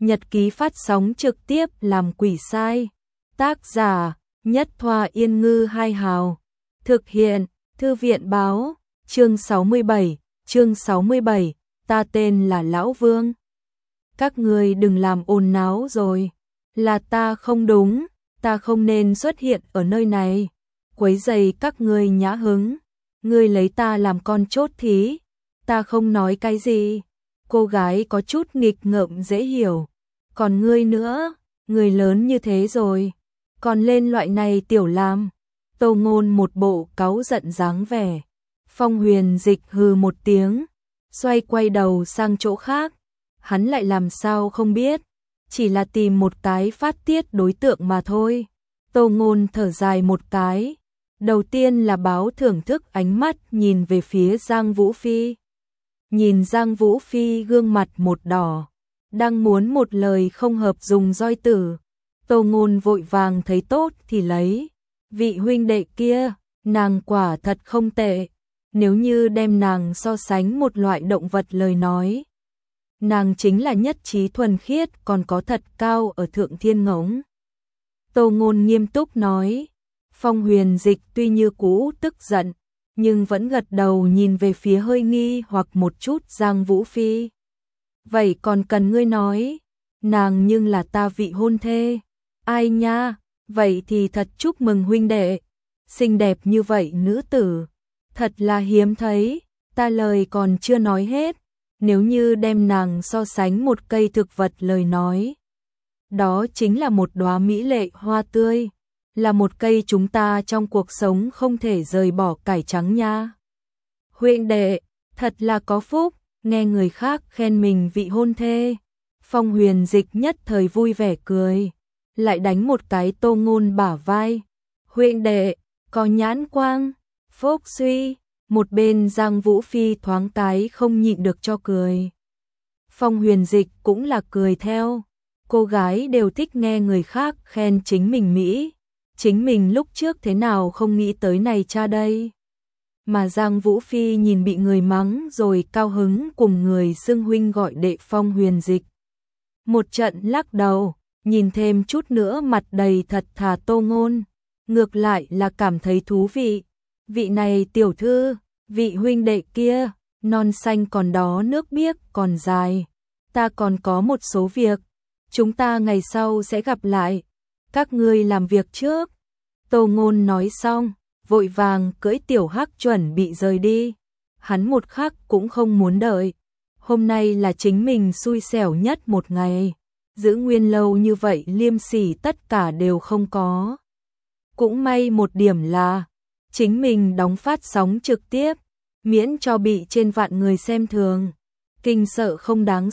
Nhật ký phát sóng trực tiếp làm quỷ sai. Tác giả Nhất Thoa Yên Ngư Hai Hào. Thực hiện Thư viện Báo. Chương 67, ta tên là Lão Vương. Các người đừng làm ồn náo rồi. Là ta không đúng, ta không nên xuất hiện ở nơi này. Quấy rầy các ngươi nhã hứng. Ngươi lấy ta làm con chốt thí. Ta không nói cái gì. Cô gái có chút nghịch ngợm dễ hiểu. Còn ngươi nữa, người lớn như thế rồi, còn lên loại này tiểu làm. Tô Ngôn một bộ cáu giận dáng vẻ. Phong Huyền Dịch hừ một tiếng, xoay quay đầu sang chỗ khác. Hắn lại làm sao không biết, chỉ là tìm một cái phát tiết đối tượng mà thôi. Tô Ngôn thở dài một cái, đầu tiên là báo thưởng thức ánh mắt nhìn về phía Giang Vũ Phi. Nhìn Giang Vũ Phi gương mặt một đỏ, đang muốn một lời không hợp dùng roi tử. Tô Ngôn vội vàng thấy tốt thì lấy. Vị huynh đệ kia, nàng quả thật không tệ. Nếu như đem nàng so sánh một loại động vật lời nói, nàng chính là nhất trí thuần khiết, còn có thật cao ở thượng thiên ngỗng. Tô Ngôn nghiêm túc nói. Phong Huyền Dịch tuy như cũ tức giận, nhưng vẫn gật đầu nhìn về phía hơi nghi hoặc một chút Giang Vũ Phi. Vậy còn cần ngươi nói, nàng nhưng là ta vị hôn thê. Ai nha, vậy thì thật chúc mừng huynh đệ. Xinh đẹp như vậy nữ tử, thật là hiếm thấy. Ta lời còn chưa nói hết, nếu như đem nàng so sánh một cây thực vật lời nói, đó chính là một đóa mỹ lệ hoa tươi, là một cây chúng ta trong cuộc sống không thể rời bỏ cải trắng nha. Huynh đệ, thật là có phúc, nghe người khác khen mình vị hôn thê. Phong Huyền Dịch nhất thời vui vẻ cười, lại đánh một cái Tô Ngôn bả vai. Huynh đệ, có nhãn quang, phúc suy. Một bên Giang Vũ Phi thoáng cái không nhịn được cho cười. Phong Huyền Dịch cũng là cười theo. Cô gái đều thích nghe người khác khen chính mình mỹ. Chính mình lúc trước thế nào không nghĩ tới này cha đây. Mà Giang Vũ Phi nhìn bị người mắng rồi cao hứng cùng người xưng huynh gọi đệ Phong Huyền Dịch. Một trận lắc đầu, nhìn thêm chút nữa mặt đầy thật thà Tô Ngôn. Ngược lại là cảm thấy thú vị. Vị này tiểu thư, vị huynh đệ kia, non xanh còn đó nước biếc còn dài. Ta còn có một số việc, chúng ta ngày sau sẽ gặp lại. Các ngươi làm việc trước. Tô Ngôn nói xong, vội vàng cưỡi tiểu hắc chuẩn bị rời đi. Hắn một khắc cũng không muốn đợi. Hôm nay là chính mình xui xẻo nhất một ngày. Giữ nguyên lâu như vậy liêm sỉ tất cả đều không có. Cũng may một điểm là chính mình đóng phát sóng trực tiếp, miễn cho bị trên vạn người xem thường. Kinh sợ không đáng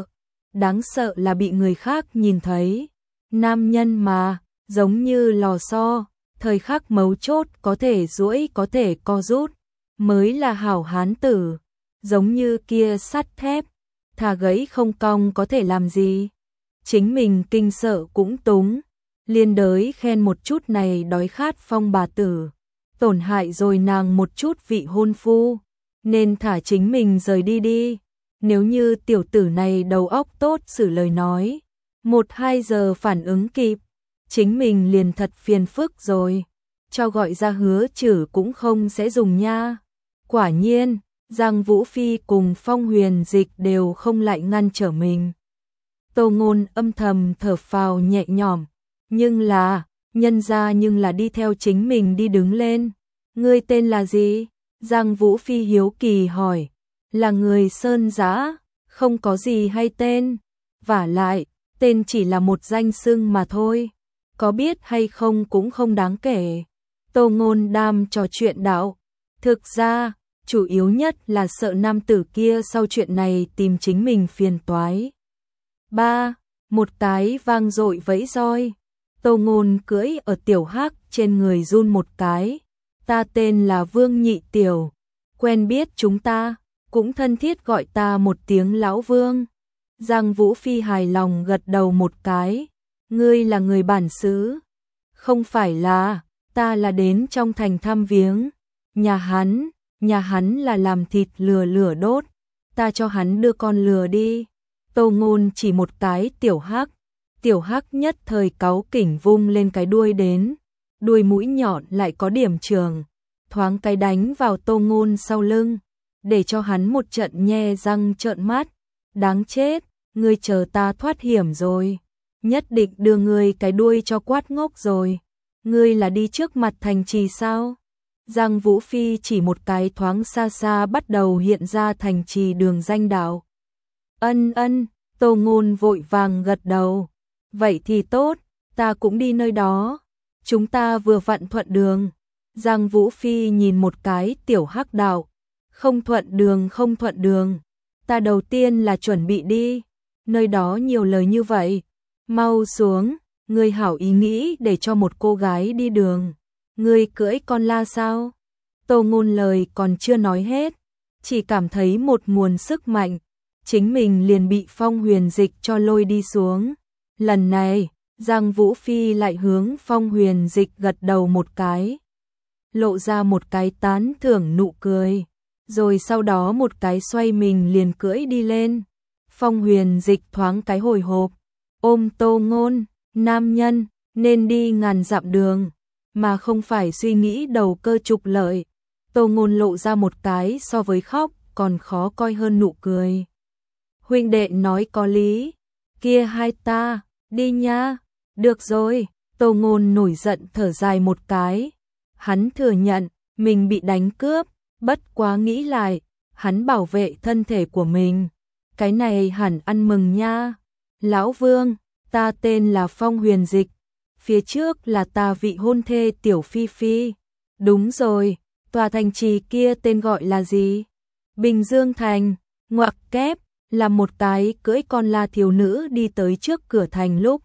sợ là bị người khác nhìn thấy. Nam nhân mà, giống như lò xo, thời khắc mấu chốt có thể duỗi có thể co rút, mới là hảo hán tử. Giống như kia sắt thép, thà gãy không cong có thể làm gì. Chính mình kinh sợ cũng túng, liên đới khen một chút này đói khát Phong bà tử, tổn hại rồi nàng một chút vị hôn phu, nên thả chính mình rời đi đi. Nếu như tiểu tử này đầu óc tốt xử lời nói, 1-2 giờ phản ứng kịp, chính mình liền thật phiền phức rồi, cho gọi ra Hứa Chử cũng không sẽ dùng nha. Quả nhiên, Giang Vũ Phi cùng Phong Huyền Dịch đều không lại ngăn trở mình. Tô Ngôn âm thầm thở phào nhẹ nhõm, nhưng là đi theo chính mình đi đứng lên. Ngươi tên là gì? Giang Vũ Phi hiếu kỳ hỏi. Là người Sơn Giã, không có gì hay tên. Vả lại, tên chỉ là một danh xưng mà thôi. Có biết hay không cũng không đáng kể. Tô Ngôn đam trò chuyện đạo. Thực ra, chủ yếu nhất là sợ nam tử kia sau chuyện này tìm chính mình phiền toái. Một cái vang dội vẫy roi. Tô Ngôn cưỡi ở tiểu hắc trên người run một cái. Ta tên là Vương Nhị Tiểu. Quen biết chúng ta, cũng thân thiết gọi ta một tiếng Lão Vương. Giang Vũ Phi hài lòng gật đầu một cái. Ngươi là người bản xứ? Không phải là, ta là đến trong thành thăm viếng. Nhà hắn là làm thịt lừa đốt. Ta cho hắn đưa con lừa đi. Tô Ngôn chỉ một cái tiểu hắc nhất thời cáu kỉnh vung lên cái đuôi đến, đuôi mũi nhọn lại có điểm trường, thoáng cái đánh vào Tô Ngôn sau lưng, để cho hắn một trận nhe răng trợn mắt, đáng chết, ngươi chờ ta thoát hiểm rồi, nhất định đưa ngươi cái đuôi cho quát ngốc rồi, ngươi là đi trước mặt thành trì sao? Giang Vũ Phi chỉ một cái thoáng xa xa bắt đầu hiện ra thành trì đường danh đạo. Ân, Tô Ngôn vội vàng gật đầu. Vậy thì tốt, ta cũng đi nơi đó. Chúng ta vừa vặn thuận đường. Giang Vũ Phi nhìn một cái tiểu hắc đạo. Không thuận đường. Ta đầu tiên là chuẩn bị đi. Nơi đó nhiều lời như vậy. Mau xuống, ngươi hảo ý nghĩ để cho một cô gái đi đường. Ngươi cưỡi con la sao? Tô Ngôn lời còn chưa nói hết. Chỉ cảm thấy một nguồn sức mạnh. Chính mình liền bị Phong Huyền Dịch cho lôi đi xuống. Lần này, Giang Vũ Phi lại hướng Phong Huyền Dịch gật đầu một cái. Lộ ra một cái tán thưởng nụ cười. Rồi sau đó một cái xoay mình liền cưỡi đi lên. Phong Huyền Dịch thoáng cái hồi hộp. Ôm Tô Ngôn, nam nhân, nên đi ngàn dặm đường. Mà không phải suy nghĩ đầu cơ trục lợi. Tô Ngôn lộ ra một cái so với khóc còn khó coi hơn nụ cười. Huynh đệ nói có lý, kia hai ta, đi nha, được rồi, Tô Ngôn nổi giận thở dài một cái. Hắn thừa nhận, mình bị đánh cướp, bất quá nghĩ lại, hắn bảo vệ thân thể của mình. Cái này hẳn ăn mừng nha. Lão Vương, ta tên là Phong Huyền Dịch, phía trước là ta vị hôn thê Tiểu Phi Phi. Đúng rồi, tòa thành trì kia tên gọi là gì? Bình Dương Thành, ngoặc kép, là một cái cưỡi con la thiếu nữ đi tới trước cửa thành lúc.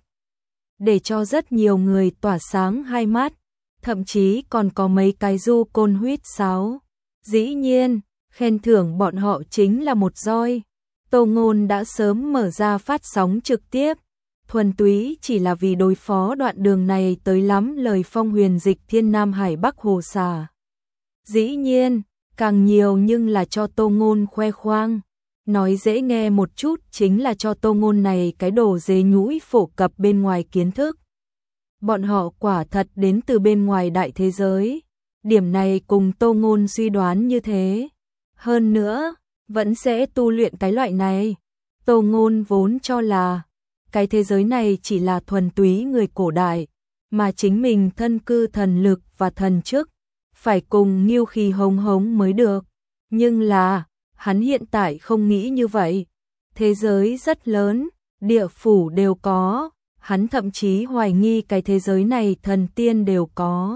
Để cho rất nhiều người tỏa sáng hai mắt, thậm chí còn có mấy cái du côn huýt sáo. Dĩ nhiên, khen thưởng bọn họ chính là một roi. Tô Ngôn đã sớm mở ra phát sóng trực tiếp, thuần túy chỉ là vì đối phó đoạn đường này tới lắm lời Phong Huyền Dịch Thiên Nam Hải Bắc Hồ xà. Dĩ nhiên, càng nhiều nhưng là cho Tô Ngôn khoe khoang. Nói dễ nghe một chút chính là cho Tô Ngôn này cái đồ dế nhũi phổ cập bên ngoài kiến thức. Bọn họ quả thật đến từ bên ngoài đại thế giới. Điểm này cùng Tô Ngôn suy đoán như thế. Hơn nữa, vẫn sẽ tu luyện cái loại này. Tô Ngôn vốn cho là cái thế giới này chỉ là thuần túy người cổ đại, mà chính mình thân cư thần lực và thần chức, phải cùng Ngưu Khí hống hống mới được. Nhưng là, hắn hiện tại không nghĩ như vậy. Thế giới rất lớn, địa phủ đều có, hắn thậm chí hoài nghi cái thế giới này thần tiên đều có.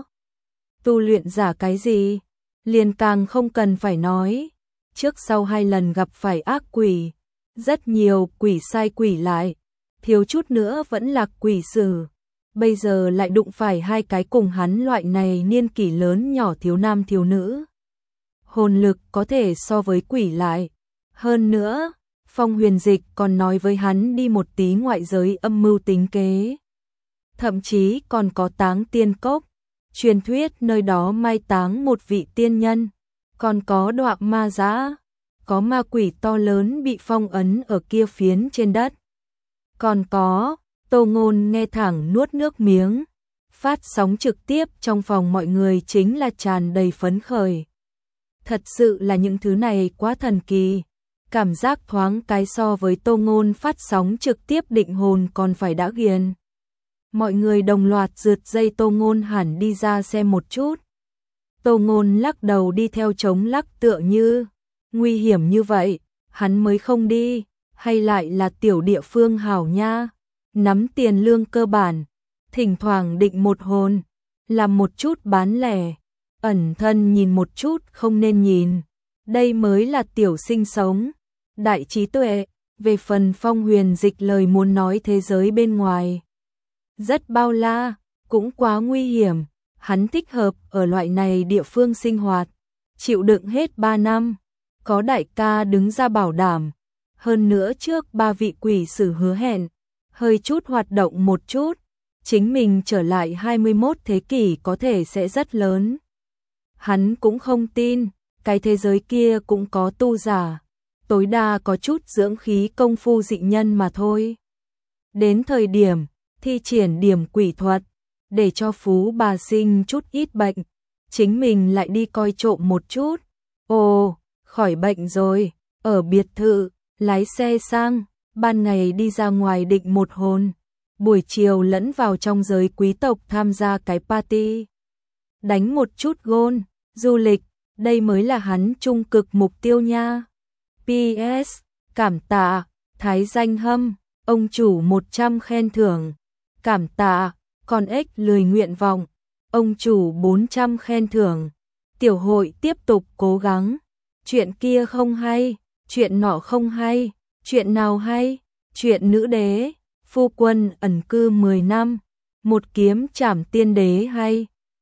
Tu luyện giả cái gì? Liền càng không cần phải nói. Trước sau 2 lần gặp phải ác quỷ, rất nhiều quỷ sai quỷ lại, thiếu chút nữa vẫn là quỷ sử. Bây giờ lại đụng phải 2 cái cùng hắn loại này niên kỷ lớn nhỏ thiếu nam thiếu nữ. Hồn lực có thể so với quỷ lại. Hơn nữa, Phong Huyền Dịch còn nói với hắn đi một tí ngoại giới âm mưu tính kế. Thậm chí còn có táng tiên cốc, truyền thuyết nơi đó mai táng một vị tiên nhân. Còn có đoạ ma dã, có ma quỷ to lớn bị phong ấn ở kia phiến trên đất. Còn có, Tô Ngôn nghe thẳng nuốt nước miếng. Phát sóng trực tiếp trong phòng mọi người chính là tràn đầy phấn khởi. Thật sự là những thứ này quá thần kỳ. Cảm giác thoáng cái so với Tô Ngôn phát sóng trực tiếp định hồn còn phải đã ghiền. Mọi người đồng loạt rượt dây Tô Ngôn hẳn đi ra xem một chút. Tô Ngôn lắc đầu đi theo chống lắc tựa như, nguy hiểm như vậy, hắn mới không đi, hay lại là tiểu địa phương hảo nha, nắm tiền lương cơ bản, thỉnh thoảng định một hồn, làm một chút bán lẻ, ẩn thân nhìn một chút không nên nhìn, đây mới là tiểu sinh sống, đại trí tuệ, về phần Phong Huyền Dịch lời muốn nói thế giới bên ngoài. Rất bao la, cũng quá nguy hiểm. Hắn thích hợp ở loại này địa phương sinh hoạt, chịu đựng hết 3 năm, có đại ca đứng ra bảo đảm, hơn nữa trước 3 vị quỷ sử hứa hẹn, hơi chút hoạt động một chút, chính mình trở lại 21 thế kỷ có thể sẽ rất lớn. Hắn cũng không tin, cái thế giới kia cũng có tu giả, tối đa có chút dưỡng khí công phu dị nhân mà thôi. Đến thời điểm thi triển điểm quỷ thuật, để cho phú bà sinh chút ít bệnh, chính mình lại đi coi trộm một chút. Ồ, khỏi bệnh rồi, ở biệt thự, lái xe sang, ban ngày đi ra ngoài định một hồn, buổi chiều lẫn vào trong giới quý tộc tham gia cái party. Đánh một chút gôn, du lịch, đây mới là hắn trung cực mục tiêu nha. PS, cảm tạ, Thái Danh Hâm, ông chủ 100 khen thưởng. Cảm tạ, con ếch lười nguyện vọng, ông chủ 400 khen thưởng. Tiểu hội tiếp tục cố gắng. Chuyện kia không hay, chuyện nọ không hay, chuyện nào hay? Chuyện nữ đế, phu quân ẩn cư 10 năm, một kiếm trảm tiên đế hay.